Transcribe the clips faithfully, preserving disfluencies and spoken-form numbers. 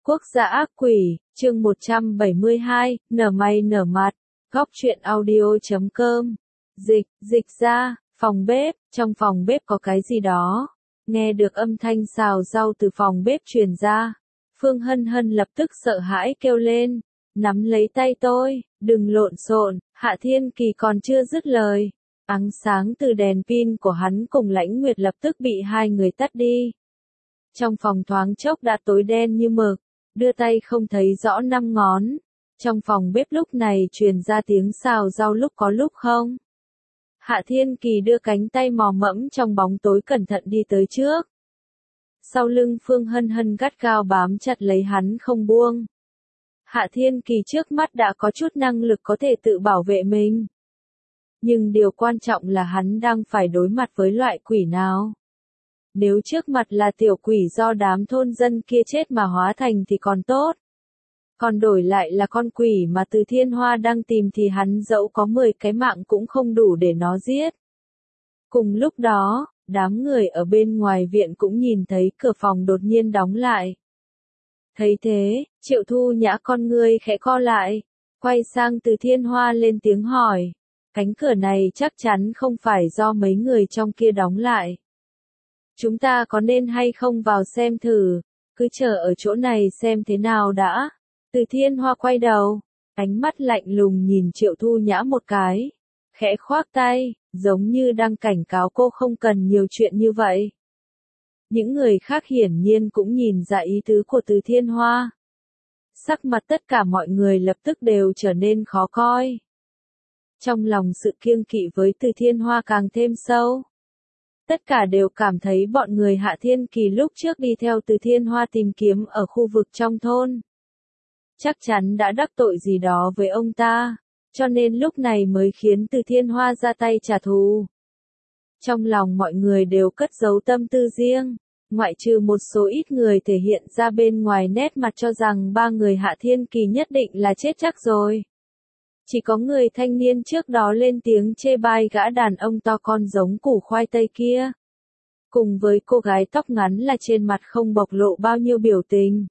Quốc gia ác quỷ, chương một trăm bảy mươi hai, nở mày nở mặt, góc truyện audio chấm com. Dịch, dịch ra, phòng bếp, trong phòng bếp có cái gì đó. Nghe được âm thanh xào rau từ phòng bếp truyền ra. Phương Hân Hân lập tức sợ hãi kêu lên, nắm lấy tay tôi, đừng lộn xộn. Hạ Thiên Kỳ còn chưa dứt lời. Ánh sáng từ đèn pin của hắn cùng Lãnh Nguyệt lập tức bị hai người tắt đi. Trong phòng thoáng chốc đã tối đen như mực, đưa tay không thấy rõ năm ngón. Trong phòng bếp lúc này truyền ra tiếng xào rau lúc có lúc không. Hạ Thiên Kỳ đưa cánh tay mò mẫm trong bóng tối cẩn thận đi tới trước. Sau lưng Phương Hân Hân gắt gao bám chặt lấy hắn không buông. Hạ Thiên Kỳ trước mắt đã có chút năng lực có thể tự bảo vệ mình. Nhưng điều quan trọng là hắn đang phải đối mặt với loại quỷ nào. Nếu trước mặt là tiểu quỷ do đám thôn dân kia chết mà hóa thành thì còn tốt. Còn đổi lại là con quỷ mà Từ Thiên Hoa đang tìm thì hắn dẫu có mười cái mạng cũng không đủ để nó giết. Cùng lúc đó, đám người ở bên ngoài viện cũng nhìn thấy cửa phòng đột nhiên đóng lại. Thấy thế, Triệu Thu Nhã con ngươi khẽ co lại, quay sang Từ Thiên Hoa lên tiếng hỏi. Cánh cửa này chắc chắn không phải do mấy người trong kia đóng lại. Chúng ta có nên hay không vào xem thử, cứ chờ ở chỗ này xem thế nào đã. Từ Thiên Hoa quay đầu, ánh mắt lạnh lùng nhìn Triệu Thu Nhã một cái, khẽ khoác tay, giống như đang cảnh cáo cô không cần nhiều chuyện như vậy. Những người khác hiển nhiên cũng nhìn ra ý tứ của Từ Thiên Hoa. Sắc mặt tất cả mọi người lập tức đều trở nên khó coi. Trong lòng sự kiêng kỵ với Từ Thiên Hoa càng thêm sâu. Tất cả đều cảm thấy bọn người Hạ Thiên Kỳ lúc trước đi theo Từ Thiên Hoa tìm kiếm ở khu vực trong thôn. Chắc chắn đã đắc tội gì đó với ông ta, cho nên lúc này mới khiến Từ Thiên Hoa ra tay trả thù. Trong lòng mọi người đều cất giấu tâm tư riêng, ngoại trừ một số ít người thể hiện ra bên ngoài nét mặt cho rằng ba người Hạ Thiên Kỳ nhất định là chết chắc rồi. Chỉ có người thanh niên trước đó lên tiếng chê bai gã đàn ông to con giống củ khoai tây kia. Cùng với cô gái tóc ngắn là trên mặt không bộc lộ bao nhiêu biểu tình.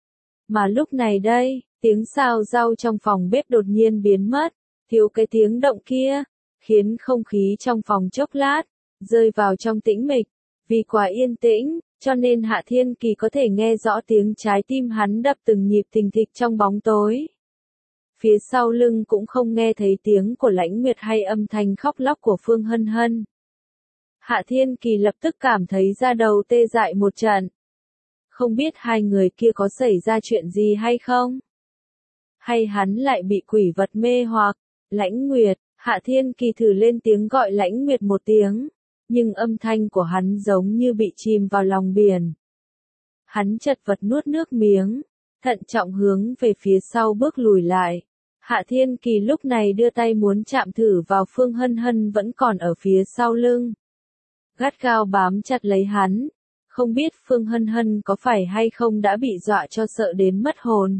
Mà lúc này đây, tiếng xào rau trong phòng bếp đột nhiên biến mất, thiếu cái tiếng động kia, khiến không khí trong phòng chốc lát, rơi vào trong tĩnh mịch. Vì quá yên tĩnh, cho nên Hạ Thiên Kỳ có thể nghe rõ tiếng trái tim hắn đập từng nhịp thình thịch trong bóng tối. Phía sau lưng cũng không nghe thấy tiếng của Lãnh Nguyệt hay âm thanh khóc lóc của Phương Hân Hân. Hạ Thiên Kỳ lập tức cảm thấy da đầu tê dại một trận. Không biết hai người kia có xảy ra chuyện gì hay không? Hay hắn lại bị quỷ vật mê hoặc? Lãnh Nguyệt, Hạ Thiên Kỳ thử lên tiếng gọi Lãnh Nguyệt một tiếng, nhưng âm thanh của hắn giống như bị chìm vào lòng biển. Hắn chật vật nuốt nước miếng, thận trọng hướng về phía sau bước lùi lại. Hạ Thiên Kỳ lúc này đưa tay muốn chạm thử vào Phương Hân Hân vẫn còn ở phía sau lưng. Gắt gao bám chặt lấy hắn, không biết Phương Hân Hân có phải hay không đã bị dọa cho sợ đến mất hồn.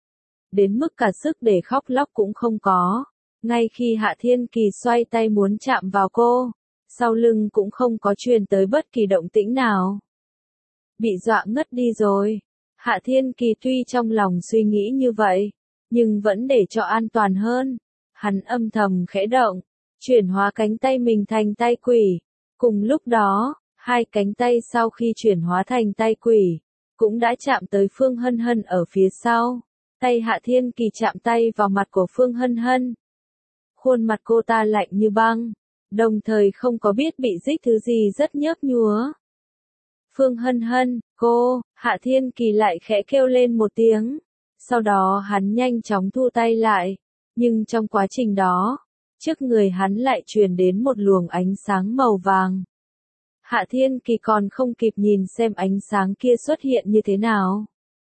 Đến mức cả sức để khóc lóc cũng không có. Ngay khi Hạ Thiên Kỳ xoay tay muốn chạm vào cô, sau lưng cũng không có truyền tới bất kỳ động tĩnh nào. Bị dọa ngất đi rồi. Hạ Thiên Kỳ tuy trong lòng suy nghĩ như vậy, nhưng vẫn để cho an toàn hơn. Hắn âm thầm khẽ động, chuyển hóa cánh tay mình thành tay quỷ. Cùng lúc đó, hai cánh tay sau khi chuyển hóa thành tay quỷ, cũng đã chạm tới Phương Hân Hân ở phía sau. Tay Hạ Thiên Kỳ chạm tay vào mặt của Phương Hân Hân. Khuôn mặt cô ta lạnh như băng, đồng thời không có biết bị rích thứ gì rất nhớp nhúa. Phương Hân Hân, cô, Hạ Thiên Kỳ lại khẽ kêu lên một tiếng. Sau đó hắn nhanh chóng thu tay lại. Nhưng trong quá trình đó, trước người hắn lại truyền đến một luồng ánh sáng màu vàng. Hạ Thiên Kỳ còn không kịp nhìn xem ánh sáng kia xuất hiện như thế nào.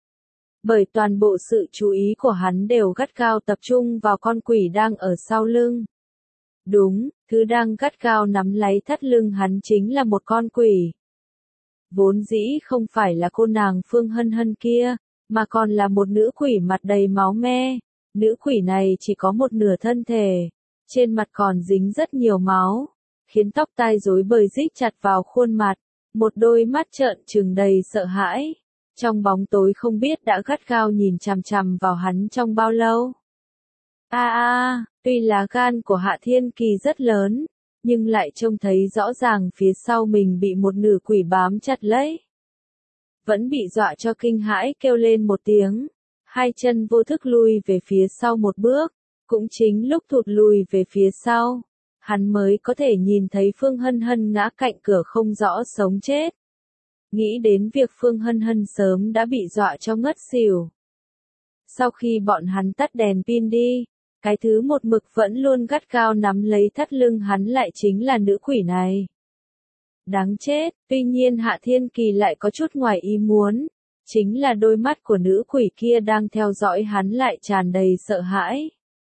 Bởi toàn bộ sự chú ý của hắn đều gắt gao tập trung vào con quỷ đang ở sau lưng. Đúng, thứ đang gắt gao nắm lấy thắt lưng hắn chính là một con quỷ. Vốn dĩ không phải là cô nàng Phương Hân Hân kia, mà còn là một nữ quỷ mặt đầy máu me. Nữ quỷ này chỉ có một nửa thân thể, trên mặt còn dính rất nhiều máu, khiến tóc tai rối bời rít chặt vào khuôn mặt, một đôi mắt trợn trừng đầy sợ hãi. trong bóng tối không biết đã gắt gao nhìn chằm chằm vào hắn trong bao lâu. A a, tuy là gan của Hạ Thiên Kỳ rất lớn, nhưng lại trông thấy rõ ràng phía sau mình bị một nữ quỷ bám chặt lấy. Vẫn bị dọa cho kinh hãi kêu lên một tiếng, hai chân vô thức lui về phía sau một bước, cũng chính lúc thụt lùi về phía sau, hắn mới có thể nhìn thấy Phương Hân Hân ngã cạnh cửa không rõ sống chết. Nghĩ đến việc Phương Hân Hân sớm đã bị dọa cho ngất xỉu. Sau khi bọn hắn tắt đèn pin đi, cái thứ một mực vẫn luôn gắt gao nắm lấy thắt lưng hắn lại chính là nữ quỷ này. Đáng chết, tuy nhiên Hạ Thiên Kỳ lại có chút ngoài ý muốn, chính là đôi mắt của nữ quỷ kia đang theo dõi hắn lại tràn đầy sợ hãi.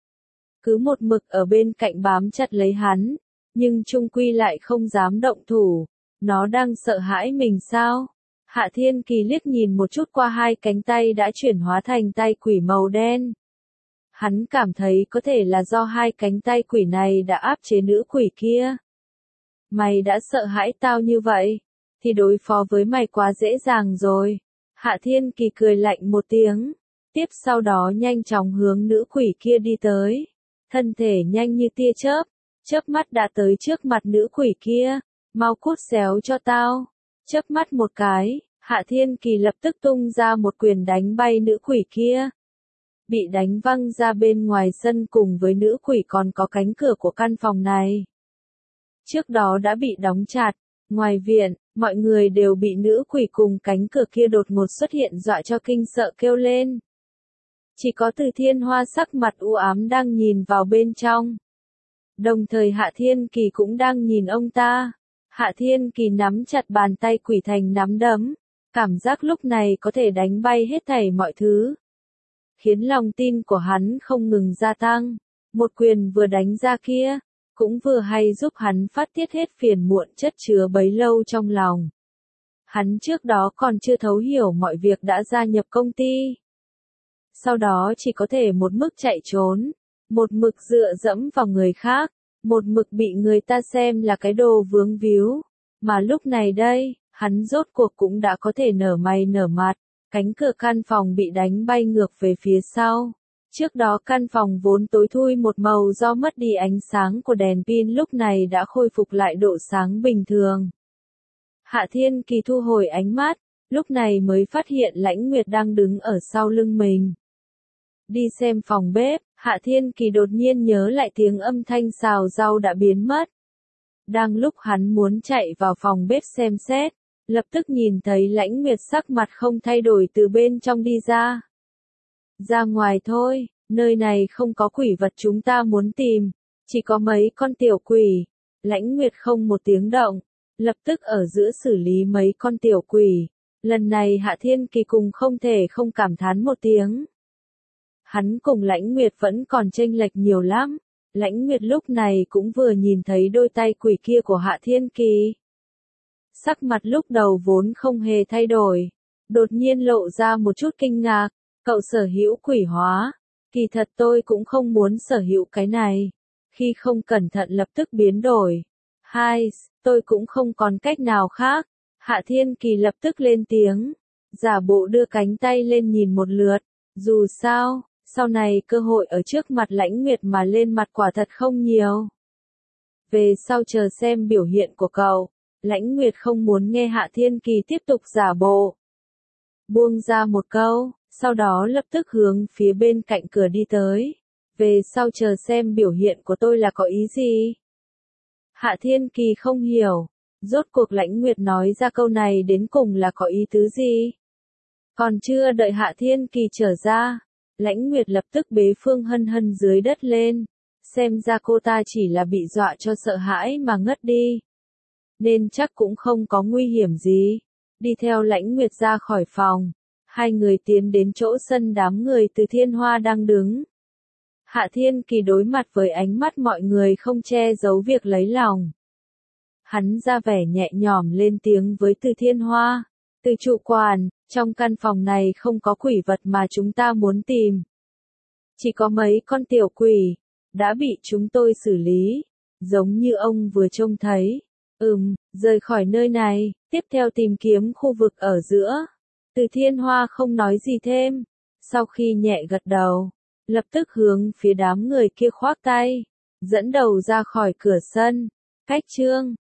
Cứ một mực ở bên cạnh bám chặt lấy hắn, nhưng chung quy lại không dám động thủ, nó đang sợ hãi mình sao? Hạ Thiên Kỳ liếc nhìn một chút qua hai cánh tay đã chuyển hóa thành tay quỷ màu đen. Hắn cảm thấy có thể là do hai cánh tay quỷ này đã áp chế nữ quỷ kia. Mày đã sợ hãi tao như vậy, thì đối phó với mày quá dễ dàng rồi. Hạ Thiên Kỳ cười lạnh một tiếng, tiếp sau đó nhanh chóng hướng nữ quỷ kia đi tới. Thân thể nhanh như tia chớp, chớp mắt đã tới trước mặt nữ quỷ kia, mau cút xéo cho tao. Chớp mắt một cái, Hạ Thiên Kỳ lập tức tung ra một quyền đánh bay nữ quỷ kia. Bị đánh văng ra bên ngoài sân cùng với nữ quỷ còn có cánh cửa của căn phòng này. Trước đó đã bị đóng chặt, ngoài viện, mọi người đều bị nữ quỷ cùng cánh cửa kia đột ngột xuất hiện dọa cho kinh sợ kêu lên. Chỉ có Từ Thiên Hoa sắc mặt u ám đang nhìn vào bên trong. Đồng thời Hạ Thiên Kỳ cũng đang nhìn ông ta. Hạ Thiên Kỳ nắm chặt bàn tay quỷ thành nắm đấm, cảm giác lúc này có thể đánh bay hết thảy mọi thứ. Khiến lòng tin của hắn không ngừng gia tăng. Một quyền vừa đánh ra kia, cũng vừa hay giúp hắn phát tiết hết phiền muộn chất chứa bấy lâu trong lòng. Hắn trước đó còn chưa thấu hiểu mọi việc đã gia nhập công ty. Sau đó chỉ có thể một mực chạy trốn, một mực dựa dẫm vào người khác, một mực bị người ta xem là cái đồ vướng víu. Mà lúc này đây, hắn rốt cuộc cũng đã có thể nở mày nở mặt, cánh cửa căn phòng bị đánh bay ngược về phía sau. Trước đó căn phòng vốn tối thui một màu do mất đi ánh sáng của đèn pin lúc này đã khôi phục lại độ sáng bình thường. Hạ Thiên Kỳ thu hồi ánh mắt, lúc này mới phát hiện Lãnh Nguyệt đang đứng ở sau lưng mình. Đi xem phòng bếp, Hạ Thiên Kỳ đột nhiên nhớ lại tiếng âm thanh xào rau đã biến mất. Đang lúc hắn muốn chạy vào phòng bếp xem xét, lập tức nhìn thấy Lãnh Nguyệt sắc mặt không thay đổi từ bên trong đi ra. Ra ngoài thôi, nơi này không có quỷ vật chúng ta muốn tìm, chỉ có mấy con tiểu quỷ. Lãnh Nguyệt không một tiếng động, lập tức ở giữa xử lý mấy con tiểu quỷ. Lần này Hạ Thiên Kỳ cùng không thể không cảm thán một tiếng. Hắn cùng Lãnh Nguyệt vẫn còn chênh lệch nhiều lắm. Lãnh Nguyệt lúc này cũng vừa nhìn thấy đôi tay quỷ kia của Hạ Thiên Kỳ. Sắc mặt lúc đầu vốn không hề thay đổi, đột nhiên lộ ra một chút kinh ngạc. Cậu sở hữu quỷ hóa, kỳ thật tôi cũng không muốn sở hữu cái này. Khi không cẩn thận lập tức biến đổi. Hai, tôi cũng không còn cách nào khác. Hạ Thiên Kỳ lập tức lên tiếng, giả bộ đưa cánh tay lên nhìn một lượt. Dù sao, sau này cơ hội ở trước mặt Lãnh Nguyệt mà lên mặt quả thật không nhiều. Về sau chờ xem biểu hiện của cậu. Lãnh Nguyệt không muốn nghe Hạ Thiên Kỳ tiếp tục giả bộ. Buông ra một câu, sau đó lập tức hướng phía bên cạnh cửa đi tới. Về sau chờ xem biểu hiện của tôi là có ý gì? Hạ Thiên Kỳ không hiểu, rốt cuộc Lãnh Nguyệt nói ra câu này đến cùng là có ý tứ gì? Còn chưa đợi Hạ Thiên Kỳ trở ra, Lãnh Nguyệt lập tức bế Phương Hân Hân dưới đất lên. Xem ra cô ta chỉ là bị dọa cho sợ hãi mà ngất đi. Nên chắc cũng không có nguy hiểm gì. Đi theo Lãnh Nguyệt ra khỏi phòng. Hai người tiến đến chỗ sân đám người Từ Thiên Hoa đang đứng. Hạ Thiên Kỳ đối mặt với ánh mắt mọi người không che giấu việc lấy lòng. Hắn ra vẻ nhẹ nhõm lên tiếng với Từ Thiên Hoa. Từ chủ quản, trong căn phòng này không có quỷ vật mà chúng ta muốn tìm. Chỉ có mấy con tiểu quỷ, đã bị chúng tôi xử lý, giống như ông vừa trông thấy. Ừm, rời khỏi nơi này, tiếp theo tìm kiếm khu vực ở giữa. Từ Thiên Hoa không nói gì thêm, sau khi nhẹ gật đầu, lập tức hướng phía đám người kia khoác tay, dẫn đầu ra khỏi cửa sân. Cách Trương